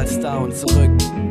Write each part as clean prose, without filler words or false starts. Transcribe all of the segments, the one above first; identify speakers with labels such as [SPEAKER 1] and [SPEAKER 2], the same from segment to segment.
[SPEAKER 1] einmal Star und zurück.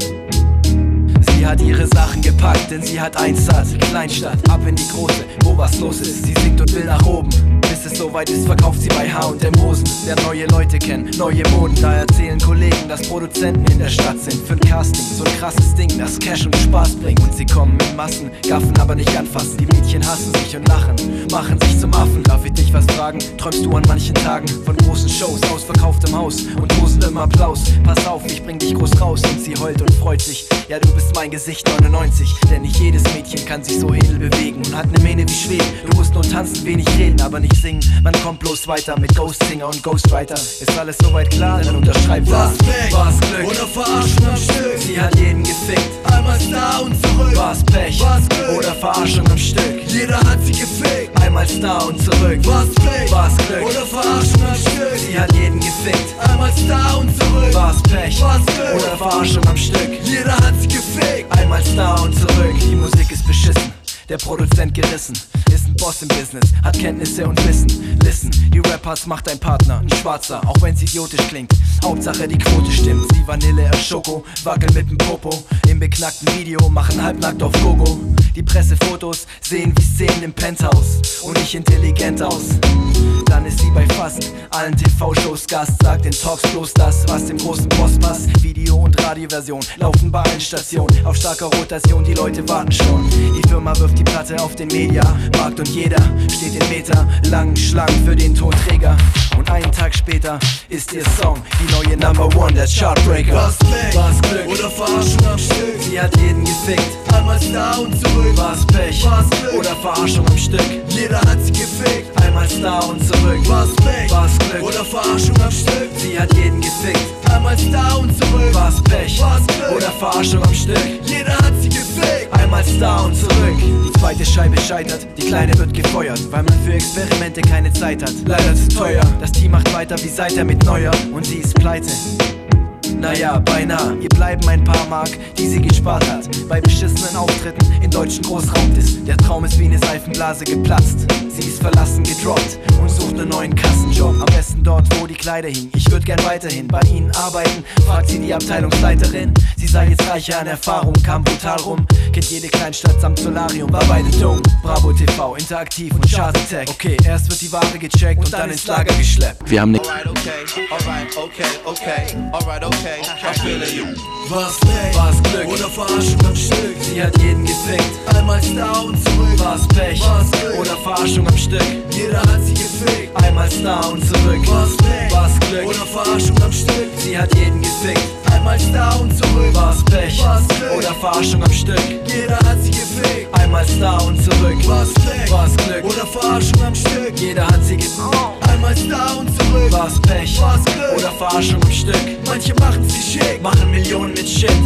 [SPEAKER 1] Sie hat ihre Sachen gepackt, denn sie hat eins satt. Kleinstadt, ab in die große, wo was los ist. Sie singt und will nach oben. Bis es soweit ist, verkauft sie bei H&M Hosen. Lernt neue Leute kennen, neue Moden. Da erzählen Kollegen, dass Produzenten in der Stadt sind. Für'n Casting, so ein krasses Ding, das Cash und Spaß bringt. Und sie kommen in Massen, gaffen aber nicht anfassen. Die Mädchen hassen sich und lachen, machen sich zum Affen. Darf ich dich was fragen? Träumst du an manchen Tagen von großen Shows, ausverkauftem Haus und tosendem Applaus? Pass auf, ich bring dich groß raus. Und sie heult und freut sich. Ja, du bist mein Gesicht 99. Denn nicht jedes Mädchen kann sich so edel bewegen und hat ne Mähne wie Schweden. Du musst nur tanzen, wenig reden, aber nicht singen. Man kommt bloß weiter mit Ghost-Singer und Ghostwriter. Ist alles soweit klar, dann unterschreib was.
[SPEAKER 2] War's Glück oder Verarschung am Stück.
[SPEAKER 1] Sie hat jeden gefickt,
[SPEAKER 2] einmal Star und zurück.
[SPEAKER 1] war's Pech
[SPEAKER 2] War's Glück
[SPEAKER 1] oder Verarschung am Stück.
[SPEAKER 2] Jeder hat sie gefickt,
[SPEAKER 1] Einmal Star und zurück.
[SPEAKER 2] war's Pech
[SPEAKER 1] War's Glück
[SPEAKER 2] oder Verarschung am Stück.
[SPEAKER 1] Sie hat jeden gefickt,
[SPEAKER 2] Einmal Star und zurück.
[SPEAKER 1] war's Pech
[SPEAKER 2] War's Glück
[SPEAKER 1] oder Verarschung am Stück.
[SPEAKER 2] Jeder hat sie gefickt.
[SPEAKER 1] Einmal Star und zurück. Die Musik ist beschissen, der Produzent gerissen. Ist ein Boss im Business, hat Kenntnisse und Wissen. Listen, die Rappers macht ein Partner, ein Schwarzer, auch wenn's idiotisch klingt. Hauptsache die Quote stimmt. Sie Vanille, er Schoko, wackeln mit dem Popo. Im beknackten Video, machen halbnackt auf Gogo. Die Pressefotos sehen wie Szenen im Penthouse und nicht intelligent aus. Dann ist sie bei fast allen TV-Shows Gast, sagt in Talks bloß das, was dem großen Boss passt. Video- und Radioversion laufen bei allen Stationen auf starker Rotation, die Leute warten schon. Die Firma wirft die Platte auf den Mediamarkt und jeder steht in Meter langen Schlangen für den Tonträger. Und einen Tag später ist ihr Song die neue Number One, der Chartbreaker.
[SPEAKER 2] War's Pech
[SPEAKER 1] War's Glück
[SPEAKER 2] oder Verarschung am Stück.
[SPEAKER 1] Sie hat jeden gefickt,
[SPEAKER 2] Einmal Star und zurück.
[SPEAKER 1] war's Pech
[SPEAKER 2] War's Glück
[SPEAKER 1] oder Verarschung am Stück.
[SPEAKER 2] Jeder hat sie gefickt,
[SPEAKER 1] Einmal Star und zurück.
[SPEAKER 2] war's Pech
[SPEAKER 1] War's Glück
[SPEAKER 2] oder Verarschung am Stück.
[SPEAKER 1] Sie hat jeden gefickt,
[SPEAKER 2] Einmal Star und zurück.
[SPEAKER 1] war's Pech
[SPEAKER 2] War's Glück
[SPEAKER 1] oder Verarschung am Stück.
[SPEAKER 2] Jeder hat sie gefickt.
[SPEAKER 1] Einmal Star und zurück. Die zweite Scheibe scheitert, die Kleine wird gefeuert, weil man für Experimente keine Zeit hat. Leider zu teuer, das Team macht weiter wie seither mit Neuer und sie ist pleite. Naja, beinahe, ihr bleiben ein paar Mark, die sie gespart hat. Bei beschissenen Auftritten in deutschen Großraumdis. Der Traum ist wie eine Seifenblase geplatzt. Sie ist verlassen gedroppt und sucht einen neuen Kassenjob. Am besten dort, wo die Kleider hingen. Ich würd gern weiterhin bei ihnen arbeiten, fragt sie die Abteilungsleiterin. Sie sei jetzt reicher an Erfahrung, kam brutal rum. Kennt jede Kleinstadt samt Solarium, war beide dumm. Bravo TV, interaktiv und Chart Attack. Okay, erst wird die Ware gecheckt und dann ins Lager geschleppt. Wir haben ne
[SPEAKER 3] Alright, okay. Alright, okay. I'm feeling you.
[SPEAKER 2] War's Pech
[SPEAKER 1] War's Glück
[SPEAKER 2] oder Verarschung am Stück.
[SPEAKER 1] Sie hat jeden gefickt,
[SPEAKER 2] Einmal Star und zurück.
[SPEAKER 1] war's Pech
[SPEAKER 2] War's Glück
[SPEAKER 1] oder Verarschung am Stück.
[SPEAKER 2] Jeder hat sie gefickt.
[SPEAKER 1] Einmal Star und zurück.
[SPEAKER 2] War's Pech
[SPEAKER 1] War's Glück
[SPEAKER 2] oder Verarschung am Stück.
[SPEAKER 1] Sie hat jeden gefickt,
[SPEAKER 2] Einmal Star und zurück.
[SPEAKER 1] war's Pech
[SPEAKER 2] War's Glück
[SPEAKER 1] oder Verarschung am Stück.
[SPEAKER 2] Jeder hat sie gefickt.
[SPEAKER 1] Einmal Star und zurück.
[SPEAKER 2] War's Pech
[SPEAKER 1] War's Glück
[SPEAKER 2] oder Verarschung am Stück.
[SPEAKER 1] Jeder hat sie gefickt.
[SPEAKER 2] Einmal Star und zurück.
[SPEAKER 1] War's Pech
[SPEAKER 2] War's Glück
[SPEAKER 1] oder Verarschung am Stück.
[SPEAKER 2] Manche machen's geschickt.
[SPEAKER 1] Machen Millionen mit Shit.